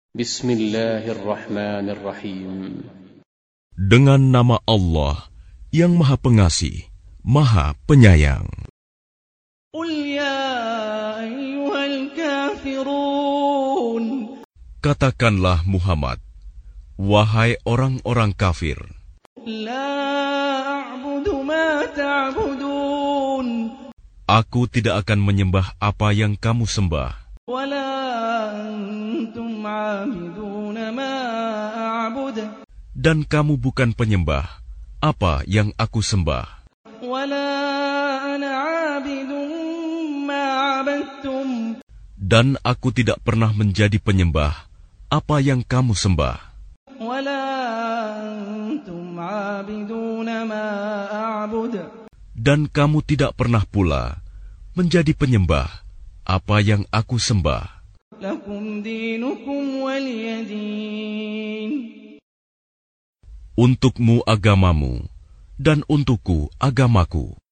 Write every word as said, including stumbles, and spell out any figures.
Bismillahirrahmanirrahim. Dengan nama Allah yang Maha Pengasih, Maha Penyayang. Qul ya ayyuhal kafirun. Katakanlah Muhammad, wahai orang-orang kafir. La a'budu ma ta'budun. Aku tidak akan menyembah apa yang kamu sembah. Wa la antum 'abiduna ma a'bud. Dan kamu bukan penyembah apa yang aku sembah. Wa la ana 'abidun ma 'abadtum. Dan aku tidak pernah menjadi penyembah apa yang kamu sembah. Wa la antum 'abiduna ma a'bud. Dan kamu tidak pernah pula menjadi penyembah apa yang aku sembah. Lakum dinukum waliyadin. Untukmu agamamu, dan untukku agamaku.